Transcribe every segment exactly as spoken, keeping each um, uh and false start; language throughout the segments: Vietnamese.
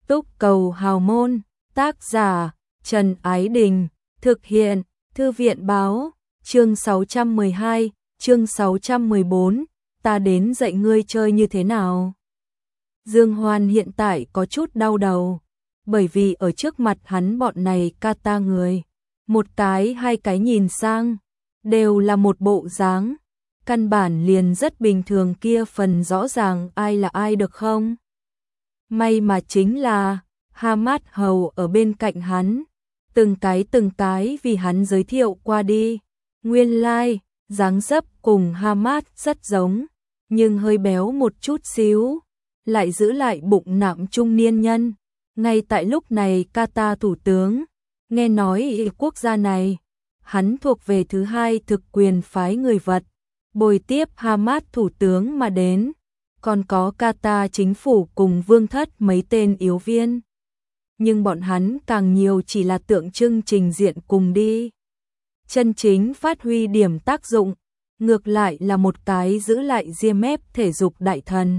Túc Cầu Hào Môn, tác giả Trần Ái Đình, thực hiện Thư viện Báo, chương sáu trăm mười hai, chương sáu trăm mười bốn, ta đến dạy ngươi chơi như thế nào. Dương Hoan hiện tại có chút đau đầu, bởi vì ở trước mặt hắn bọn này kata người, một cái hai cái nhìn sang, đều là một bộ dáng, căn bản liền rất bình thường kia phần rõ ràng ai là ai được không? May mà chính là Hamad Hầu ở bên cạnh hắn, từng cái từng cái vì hắn giới thiệu qua đi, nguyên lai, like, dáng dấp cùng Hamad rất giống, nhưng hơi béo một chút xíu, lại giữ lại bụng nạm trung niên nhân. Ngay tại lúc này Kata thủ tướng, nghe nói quốc gia này, hắn thuộc về thứ hai thực quyền phái người vật, bồi tiếp Hamad thủ tướng mà đến, còn có Kata chính phủ cùng vương thất mấy tên yếu viên. Nhưng bọn hắn càng nhiều chỉ là tượng trưng trình diện cùng đi. Chân chính phát huy điểm tác dụng, ngược lại là một cái giữ lại ria mép thể dục đại thần.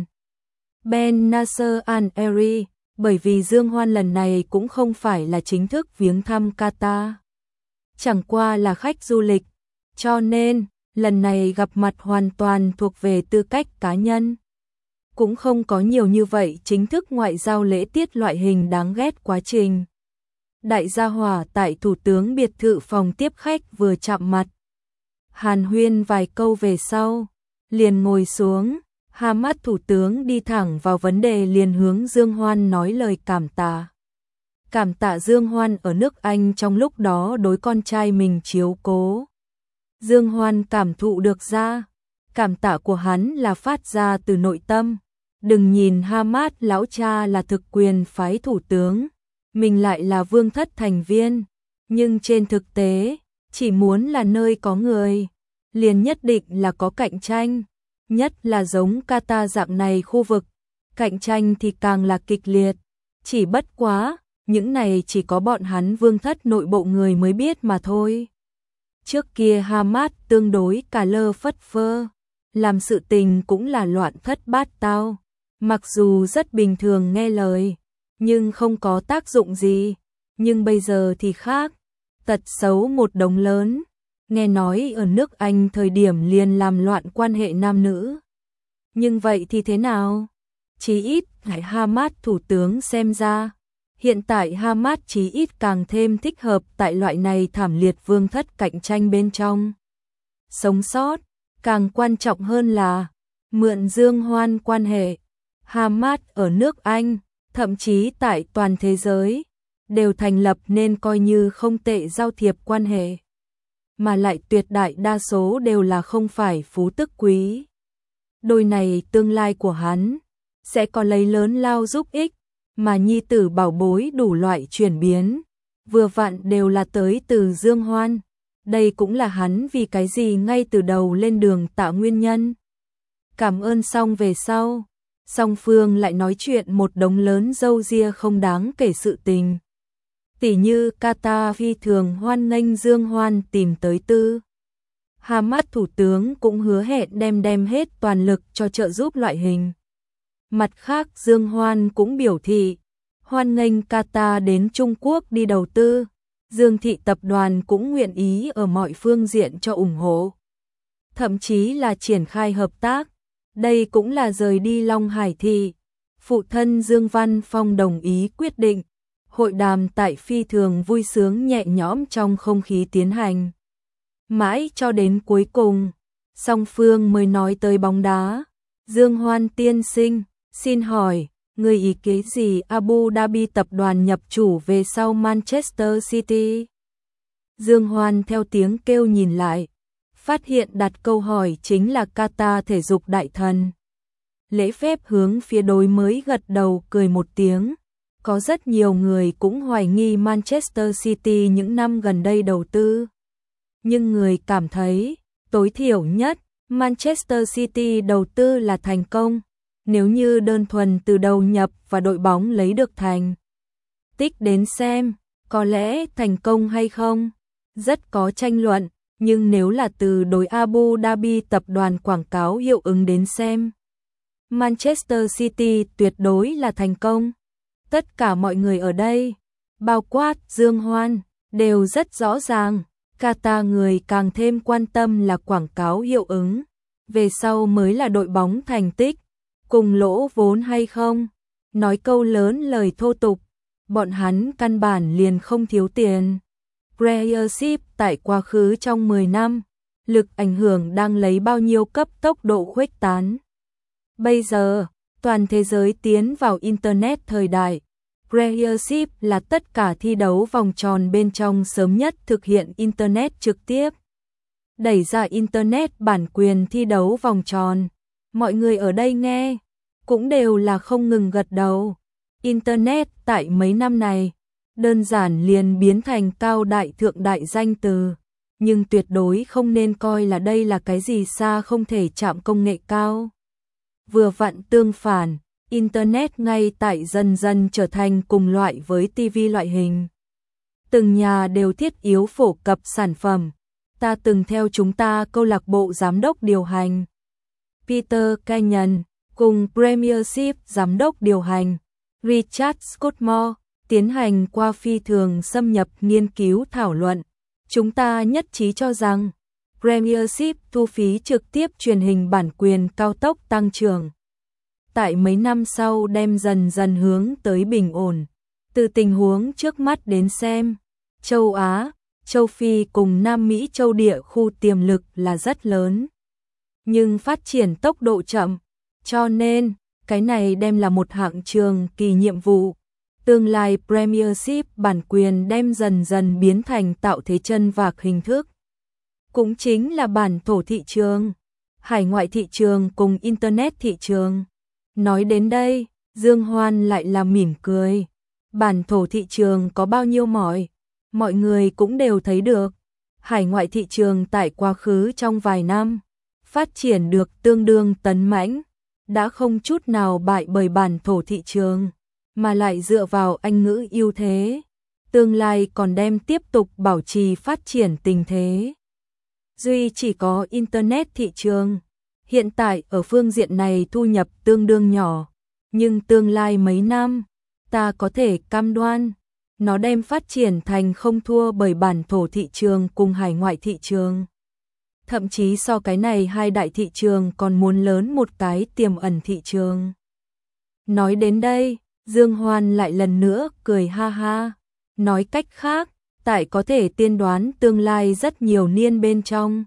Ben Nasser Al-Eri, bởi vì Dương Hoan lần này cũng không phải là chính thức viếng thăm Qatar. Chẳng qua là khách du lịch, cho nên lần này gặp mặt hoàn toàn thuộc về tư cách cá nhân. Cũng không có nhiều như vậy chính thức ngoại giao lễ tiết loại hình đáng ghét quá trình. Đại gia hỏa tại thủ tướng biệt thự phòng tiếp khách vừa chạm mặt. Hàn huyên vài câu về sau, liền ngồi xuống, Hamad thủ tướng đi thẳng vào vấn đề liền hướng Dương Hoan nói lời cảm tạ. Cảm tạ Dương Hoan ở nước Anh trong lúc đó đối con trai mình chiếu cố. Dương Hoan cảm thụ được ra, cảm tạ của hắn là phát ra từ nội tâm. Đừng nhìn Hamad lão cha là thực quyền phái thủ tướng, mình lại là vương thất thành viên, nhưng trên thực tế, chỉ muốn là nơi có người, liền nhất định là có cạnh tranh, nhất là giống Qatar dạng này khu vực, cạnh tranh thì càng là kịch liệt, chỉ bất quá, những này chỉ có bọn hắn vương thất nội bộ người mới biết mà thôi. Trước kia Hamad tương đối cà lơ phất phơ, làm sự tình cũng là loạn thất bát tao. Mặc dù rất bình thường nghe lời, nhưng không có tác dụng gì. Nhưng bây giờ thì khác, tật xấu một đống lớn. Nghe nói ở nước Anh thời điểm liền làm loạn quan hệ nam nữ. Nhưng vậy thì thế nào? Chí ít, ngại Hamad thủ tướng xem ra. Hiện tại Hamad chí ít càng thêm thích hợp tại loại này thảm liệt vương thất cạnh tranh bên trong. Sống sót, càng quan trọng hơn là mượn Dương Hoan quan hệ. Hamad ở nước Anh, thậm chí tại toàn thế giới, đều thành lập nên coi như không tệ giao thiệp quan hệ. Mà lại tuyệt đại đa số đều là không phải phú tức quý. Đôi này tương lai của hắn, sẽ có lấy lớn lao giúp ích, mà nhi tử bảo bối đủ loại chuyển biến, vừa vặn đều là tới từ Dương Hoan. Đây cũng là hắn vì cái gì ngay từ đầu lên đường tạ nguyên nhân. Cảm ơn xong về sau. Song phương lại nói chuyện một đống lớn râu ria không đáng kể sự tình. Tỉ như Qatar phi thường hoan nghênh Dương Hoan tìm tới tư. Hamad thủ tướng cũng hứa hẹn đem đem hết toàn lực cho trợ giúp loại hình. Mặt khác Dương Hoan cũng biểu thị, hoan nghênh Qatar đến Trung Quốc đi đầu tư. Dương thị tập đoàn cũng nguyện ý ở mọi phương diện cho ủng hộ. Thậm chí là triển khai hợp tác. Đây cũng là rời đi Long Hải thị. Phụ thân Dương Văn Phong đồng ý quyết định. Hội đàm tại phi thường vui sướng nhẹ nhõm trong không khí tiến hành. Mãi cho đến cuối cùng, song phương mới nói tới bóng đá. Dương Hoan tiên sinh, xin hỏi, người ý kiến gì Abu Dhabi tập đoàn nhập chủ về sau Manchester City? Dương Hoan theo tiếng kêu nhìn lại. Phát hiện đặt câu hỏi chính là Qatar thể dục đại thần. Lễ phép hướng phía đối mới gật đầu cười một tiếng. Có rất nhiều người cũng hoài nghi Manchester City những năm gần đây đầu tư. Nhưng người cảm thấy, tối thiểu nhất, Manchester City đầu tư là thành công. Nếu như đơn thuần từ đầu nhập và đội bóng lấy được thành tích đến xem, có lẽ thành công hay không, rất có tranh luận. Nhưng nếu là từ đối Abu Dhabi tập đoàn quảng cáo hiệu ứng đến xem, Manchester City tuyệt đối là thành công. Tất cả mọi người ở đây, bao quát Dương Hoan, đều rất rõ ràng. Qatar người càng thêm quan tâm là quảng cáo hiệu ứng. Về sau mới là đội bóng thành tích, cùng lỗ vốn hay không. Nói câu lớn lời thô tục, bọn hắn căn bản liền không thiếu tiền. Premiership tại quá khứ trong mười năm, lực ảnh hưởng đang lấy bao nhiêu cấp tốc độ khuếch tán. Bây giờ, toàn thế giới tiến vào Internet thời đại. Premiership là tất cả thi đấu vòng tròn bên trong sớm nhất thực hiện Internet trực tiếp. Đẩy ra Internet bản quyền thi đấu vòng tròn. Mọi người ở đây nghe, cũng đều là không ngừng gật đầu. Internet tại mấy năm này, đơn giản liền biến thành cao đại thượng đại danh từ. Nhưng tuyệt đối không nên coi là đây là cái gì xa không thể chạm công nghệ cao. Vừa vặn tương phản, Internet ngay tại dần dần trở thành cùng loại với ti vi loại hình. Từng nhà đều thiết yếu phổ cập sản phẩm. Ta từng theo chúng ta câu lạc bộ giám đốc điều hành Peter Kenyon cùng Premiership giám đốc điều hành Richard Scottmore tiến hành qua phi thường xâm nhập nghiên cứu thảo luận. Chúng ta nhất trí cho rằng Premiership thu phí trực tiếp truyền hình bản quyền cao tốc tăng trưởng. Tại mấy năm sau đem dần dần hướng tới bình ổn. Từ tình huống trước mắt đến xem, châu Á, châu Phi cùng Nam Mỹ châu địa khu tiềm lực là rất lớn. Nhưng phát triển tốc độ chậm, cho nên cái này đem là một hạng trường kỳ nhiệm vụ. Tương lai Premiership bản quyền đem dần dần biến thành tạo thế chân vạc hình thức. Cũng chính là bản thổ thị trường, hải ngoại thị trường cùng Internet thị trường. Nói đến đây, Dương Hoan lại là mỉm cười. Bản thổ thị trường có bao nhiêu mỏi, mọi người cũng đều thấy được. Hải ngoại thị trường tại quá khứ trong vài năm, phát triển được tương đương tấn mãnh, đã không chút nào bại bởi bản thổ thị trường, mà lại dựa vào Anh ngữ ưu thế. Tương lai còn đem tiếp tục bảo trì phát triển tình thế. Duy chỉ có Internet thị trường. Hiện tại ở phương diện này thu nhập tương đương nhỏ, nhưng tương lai mấy năm, ta có thể cam đoan, nó đem phát triển thành không thua bởi bản thổ thị trường cùng hải ngoại thị trường. Thậm chí so cái này hai đại thị trường còn muốn lớn một cái tiềm ẩn thị trường. Nói đến đây, Dương Hoan lại lần nữa cười ha ha. Nói cách khác, tại có thể tiên đoán tương lai rất nhiều niên bên trong.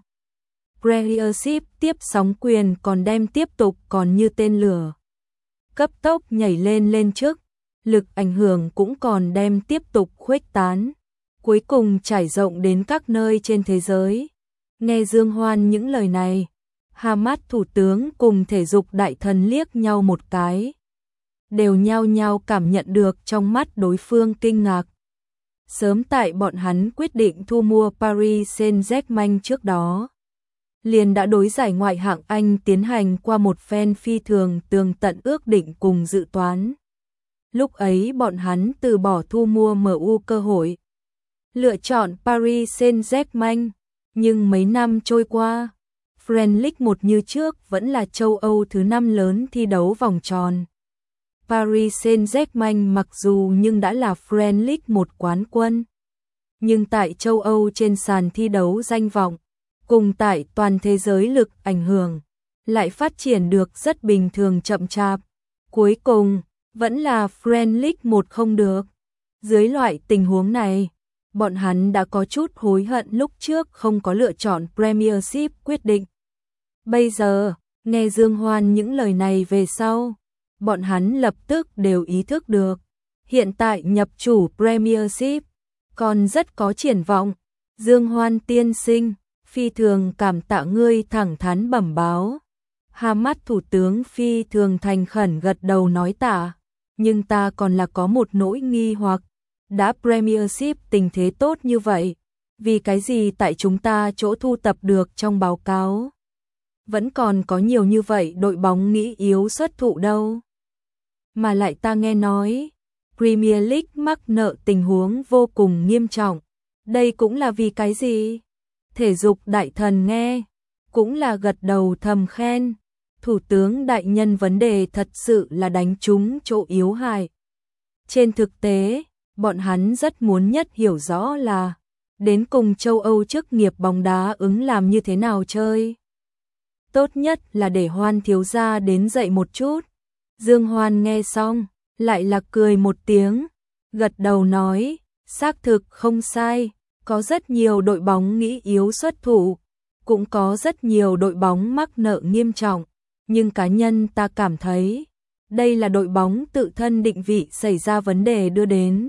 Premiership tiếp sóng quyền còn đem tiếp tục còn như tên lửa. Cấp tốc nhảy lên lên trước, lực ảnh hưởng cũng còn đem tiếp tục khuếch tán. Cuối cùng trải rộng đến các nơi trên thế giới. Nghe Dương Hoan những lời này, Hamas thủ tướng cùng thể dục đại thần liếc nhau một cái. Đều nhao nhao cảm nhận được trong mắt đối phương kinh ngạc. Sớm tại bọn hắn quyết định thu mua Paris Saint-Germain trước đó, liền đã đối giải ngoại hạng Anh tiến hành qua một phen phi thường tường tận ước định cùng dự toán. Lúc ấy bọn hắn từ bỏ thu mua em u cơ hội, lựa chọn Paris Saint-Germain, nhưng mấy năm trôi qua, French League một như trước vẫn là châu Âu thứ năm lớn thi đấu vòng tròn. Paris Saint-Germain mặc dù nhưng đã là French League một quán quân, nhưng tại châu Âu trên sàn thi đấu danh vọng, cùng tại toàn thế giới lực ảnh hưởng, lại phát triển được rất bình thường chậm chạp. Cuối cùng, vẫn là French League một không được. Dưới loại tình huống này, bọn hắn đã có chút hối hận lúc trước không có lựa chọn Premiership quyết định. Bây giờ, nghe Dương Hoan những lời này về sau, bọn hắn lập tức đều ý thức được. Hiện tại nhập chủ Premiership, còn rất có triển vọng. Dương Hoan tiên sinh, phi thường cảm tạ ngươi thẳng thắn bẩm báo. Hamas thủ tướng phi thường thành khẩn gật đầu nói tạ, nhưng ta còn là có một nỗi nghi hoặc, đã Premiership tình thế tốt như vậy, vì cái gì tại chúng ta chỗ thu tập được trong báo cáo vẫn còn có nhiều như vậy đội bóng nghĩ yếu xuất thụ đâu. Mà lại ta nghe nói, Premier League mắc nợ tình huống vô cùng nghiêm trọng, đây cũng là vì cái gì? Thể dục đại thần nghe, cũng là gật đầu thầm khen, thủ tướng đại nhân vấn đề thật sự là đánh trúng chỗ yếu hại. Trên thực tế, bọn hắn rất muốn nhất hiểu rõ là đến cùng châu Âu chức nghiệp bóng đá ứng làm như thế nào chơi. Tốt nhất là để Hoan thiếu gia đến dạy một chút. Dương Hoan nghe xong, lại là cười một tiếng, gật đầu nói, xác thực không sai, có rất nhiều đội bóng nghĩ yếu xuất thủ, cũng có rất nhiều đội bóng mắc nợ nghiêm trọng, nhưng cá nhân ta cảm thấy, đây là đội bóng tự thân định vị xảy ra vấn đề đưa đến.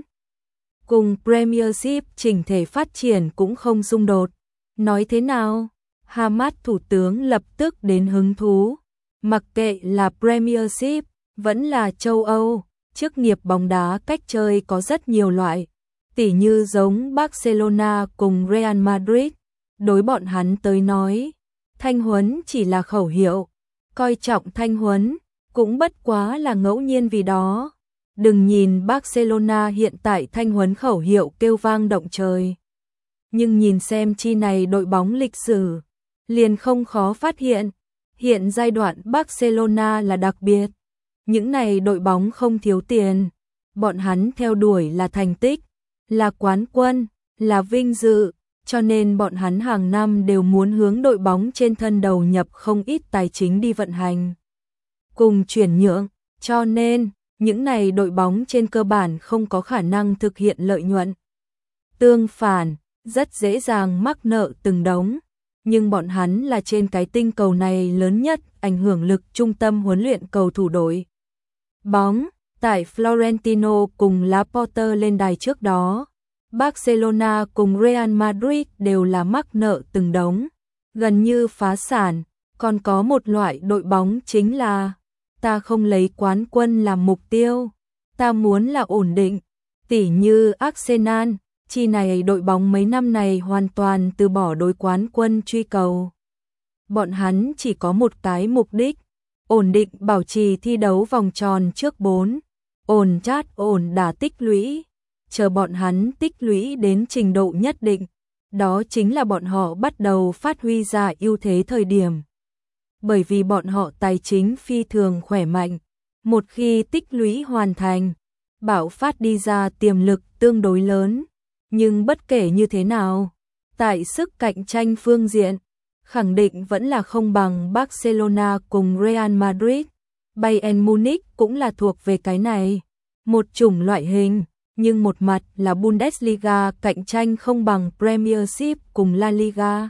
Cùng Premiership chỉnh thể phát triển cũng không xung đột. Nói thế nào? Hamad thủ tướng lập tức đến hứng thú. Mặc kệ là Premiership, vẫn là châu Âu, chức nghiệp bóng đá cách chơi có rất nhiều loại. Tỉ như giống Barcelona cùng Real Madrid. Đối bọn hắn tới nói, thanh huấn chỉ là khẩu hiệu. Coi trọng thanh huấn, cũng bất quá là ngẫu nhiên vì đó. Đừng nhìn Barcelona hiện tại thanh huấn khẩu hiệu kêu vang động trời. Nhưng nhìn xem chi này đội bóng lịch sử, liền không khó phát hiện, hiện giai đoạn Barcelona là đặc biệt. Những này đội bóng không thiếu tiền, bọn hắn theo đuổi là thành tích, là quán quân, là vinh dự, cho nên bọn hắn hàng năm đều muốn hướng đội bóng trên thân đầu nhập không ít tài chính đi vận hành. Cùng chuyển nhượng, cho nên những này đội bóng trên cơ bản không có khả năng thực hiện lợi nhuận. Tương phản, rất dễ dàng mắc nợ từng đống, nhưng bọn hắn là trên cái tinh cầu này lớn nhất ảnh hưởng lực trung tâm huấn luyện cầu thủ đội bóng. Tại Florentino cùng Laporte lên đài trước đó, Barcelona cùng Real Madrid đều là mắc nợ từng đống, gần như phá sản. Còn có một loại đội bóng chính là ta không lấy quán quân làm mục tiêu, ta muốn là ổn định. Tỉ như Arsenal, chi này đội bóng mấy năm này hoàn toàn từ bỏ đối quán quân truy cầu. Bọn hắn chỉ có một cái mục đích, ổn định bảo trì thi đấu vòng tròn trước bốn, ổn chát ổn đả tích lũy, chờ bọn hắn tích lũy đến trình độ nhất định, đó chính là bọn họ bắt đầu phát huy ra ưu thế thời điểm. Bởi vì bọn họ tài chính phi thường khỏe mạnh, một khi tích lũy hoàn thành, bạo phát đi ra tiềm lực tương đối lớn, nhưng bất kể như thế nào, tại sức cạnh tranh phương diện, khẳng định vẫn là không bằng Barcelona cùng Real Madrid. Bayern Munich cũng là thuộc về cái này, một chủng loại hình, nhưng một mặt là Bundesliga cạnh tranh không bằng Premiership cùng La Liga,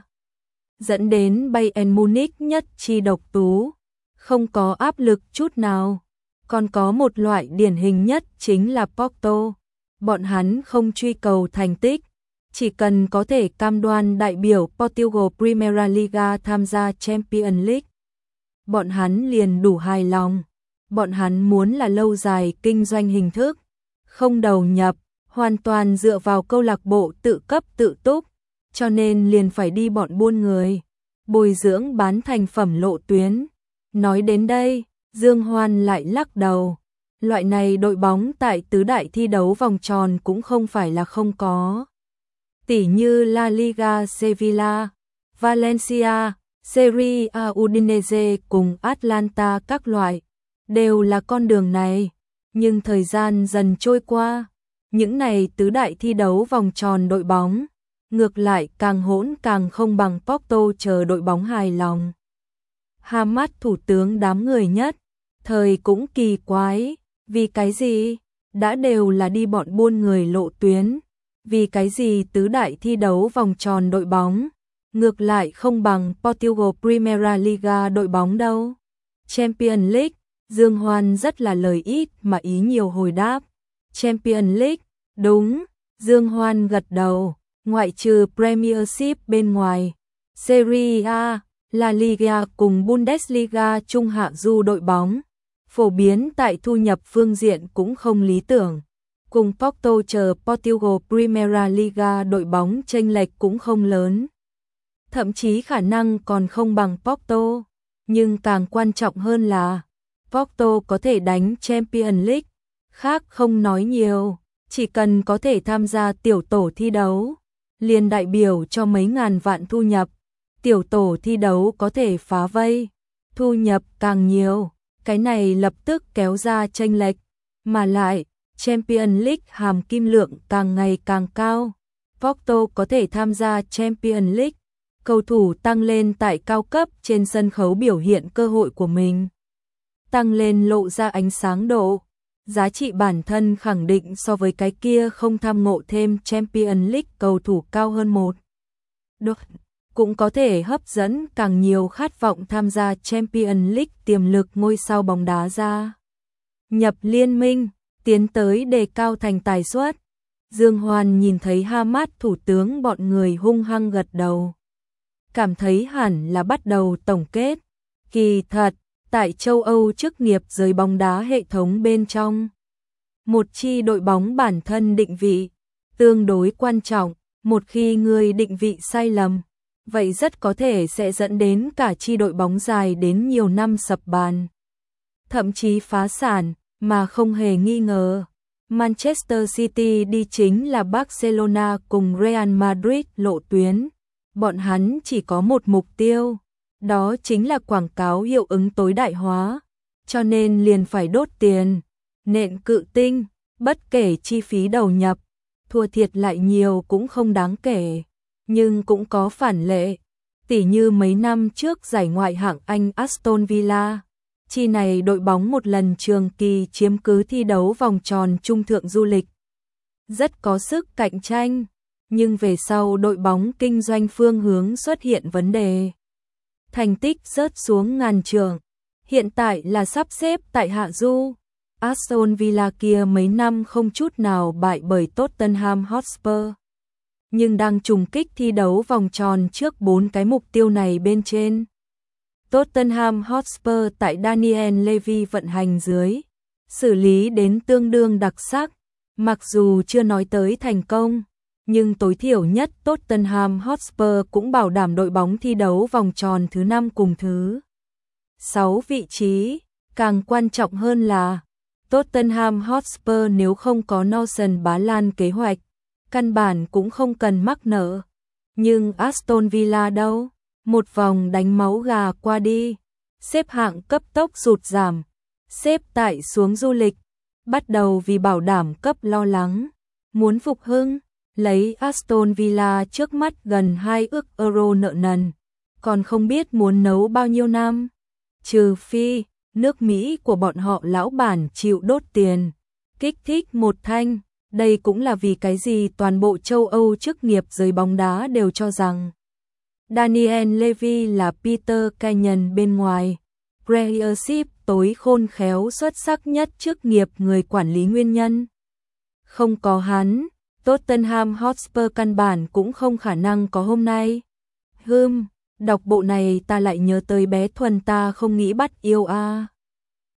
dẫn đến Bayern Munich nhất chi độc tú, không có áp lực chút nào. Còn có một loại điển hình nhất chính là Porto, bọn hắn không truy cầu thành tích, chỉ cần có thể cam đoan đại biểu Portugal Primeira Liga tham gia Champions League, bọn hắn liền đủ hài lòng. Bọn hắn muốn là lâu dài kinh doanh hình thức, không đầu nhập, hoàn toàn dựa vào câu lạc bộ tự cấp tự túc, cho nên liền phải đi bọn buôn người, bồi dưỡng bán thành phẩm lộ tuyến. Nói đến đây, Dương Hoan lại lắc đầu. Loại này đội bóng tại tứ đại thi đấu vòng tròn cũng không phải là không có. Tỉ như La Liga Sevilla, Valencia, Serie A Udinese cùng Atlanta các loại, đều là con đường này. Nhưng thời gian dần trôi qua, những này tứ đại thi đấu vòng tròn đội bóng, ngược lại càng hỗn càng không bằng Porto chờ đội bóng hài lòng. Hamad thủ tướng đám người nhất, thời cũng kỳ quái, vì cái gì? Đã đều là đi bọn buôn người lộ tuyến, vì cái gì tứ đại thi đấu vòng tròn đội bóng, ngược lại không bằng Portugal Primeira Liga đội bóng đâu. Champions League, Dương Hoan rất là lời ít mà ý nhiều hồi đáp. Champions League, đúng, Dương Hoan gật đầu, ngoại trừ Premiership bên ngoài, Serie A, La Liga cùng Bundesliga trung hạ du đội bóng, phổ biến tại thu nhập phương diện cũng không lý tưởng. Cùng Porto chờ Portugal Primeira Liga đội bóng chênh lệch cũng không lớn. Thậm chí khả năng còn không bằng Porto, nhưng càng quan trọng hơn là Porto có thể đánh Champions League, khác không nói nhiều, chỉ cần có thể tham gia tiểu tổ thi đấu, liền đại biểu cho mấy ngàn vạn thu nhập. Tiểu tổ thi đấu có thể phá vây, thu nhập càng nhiều, cái này lập tức kéo ra chênh lệch, mà lại Champions League hàm kim lượng càng ngày càng cao. Porto có thể tham gia Champions League, cầu thủ tăng lên tại cao cấp trên sân khấu biểu hiện cơ hội của mình. Tăng lên lộ ra ánh sáng độ, giá trị bản thân khẳng định so với cái kia không tham ngộ thêm Champions League cầu thủ cao hơn một. Được, cũng có thể hấp dẫn càng nhiều khát vọng tham gia Champions League tiềm lực ngôi sao bóng đá ra. Nhập liên minh, tiến tới đề cao thành tài suất. Dương Hoan nhìn thấy Hamad thủ tướng bọn người hung hăng gật đầu. Cảm thấy hẳn là bắt đầu tổng kết. Kỳ thật, tại châu Âu chức nghiệp giới bóng đá hệ thống bên trong, một chi đội bóng bản thân định vị tương đối quan trọng, một khi người định vị sai lầm, vậy rất có thể sẽ dẫn đến cả chi đội bóng dài đến nhiều năm sập bàn, thậm chí phá sản, mà không hề nghi ngờ. Manchester City đi chính là Barcelona cùng Real Madrid lộ tuyến. Bọn hắn chỉ có một mục tiêu, đó chính là quảng cáo hiệu ứng tối đại hóa, cho nên liền phải đốt tiền, nện cự tinh, bất kể chi phí đầu nhập, thua thiệt lại nhiều cũng không đáng kể, nhưng cũng có phản lệ, tỉ như mấy năm trước giải ngoại hạng Anh Aston Villa, chi này đội bóng một lần trường kỳ chiếm cứ thi đấu vòng tròn trung thượng du lịch, rất có sức cạnh tranh. Nhưng về sau đội bóng kinh doanh phương hướng xuất hiện vấn đề. Thành tích rớt xuống ngàn trường. Hiện tại là sắp xếp tại hạ du. Aston Villa kia mấy năm không chút nào bại bởi Tottenham Hotspur. Nhưng đang trùng kích thi đấu vòng tròn trước bốn cái mục tiêu này bên trên. Tottenham Hotspur tại Daniel Levy vận hành dưới. Xử lý đến tương đương đặc sắc. Mặc dù chưa nói tới thành công, nhưng tối thiểu nhất Tottenham Hotspur cũng bảo đảm đội bóng thi đấu vòng tròn thứ năm cùng thứ sáu vị trí. Càng quan trọng hơn là Tottenham Hotspur nếu không có Nelson Bá Lan kế hoạch, căn bản cũng không cần mắc nợ. Nhưng Aston Villa đâu? Một vòng đánh máu gà qua đi, xếp hạng cấp tốc sụt giảm, xếp tại xuống du lịch, bắt đầu vì bảo đảm cấp lo lắng, muốn phục hưng. Lấy Aston Villa trước mắt gần hai ức euro nợ nần, còn không biết muốn nấu bao nhiêu năm. Trừ phi, nước Mỹ của bọn họ lão bản chịu đốt tiền, kích thích một thanh. Đây cũng là vì cái gì toàn bộ châu Âu chức nghiệp giới bóng đá đều cho rằng Daniel Levy là Peter Kenyon bên ngoài. Premiership tối khôn khéo xuất sắc nhất chức nghiệp người quản lý nguyên nhân. Không có hắn, Tottenham Hotspur căn bản cũng không khả năng có hôm nay. Hừm, đọc bộ này ta lại nhớ tới bé Thuần ta không nghĩ bắt yêu a. À.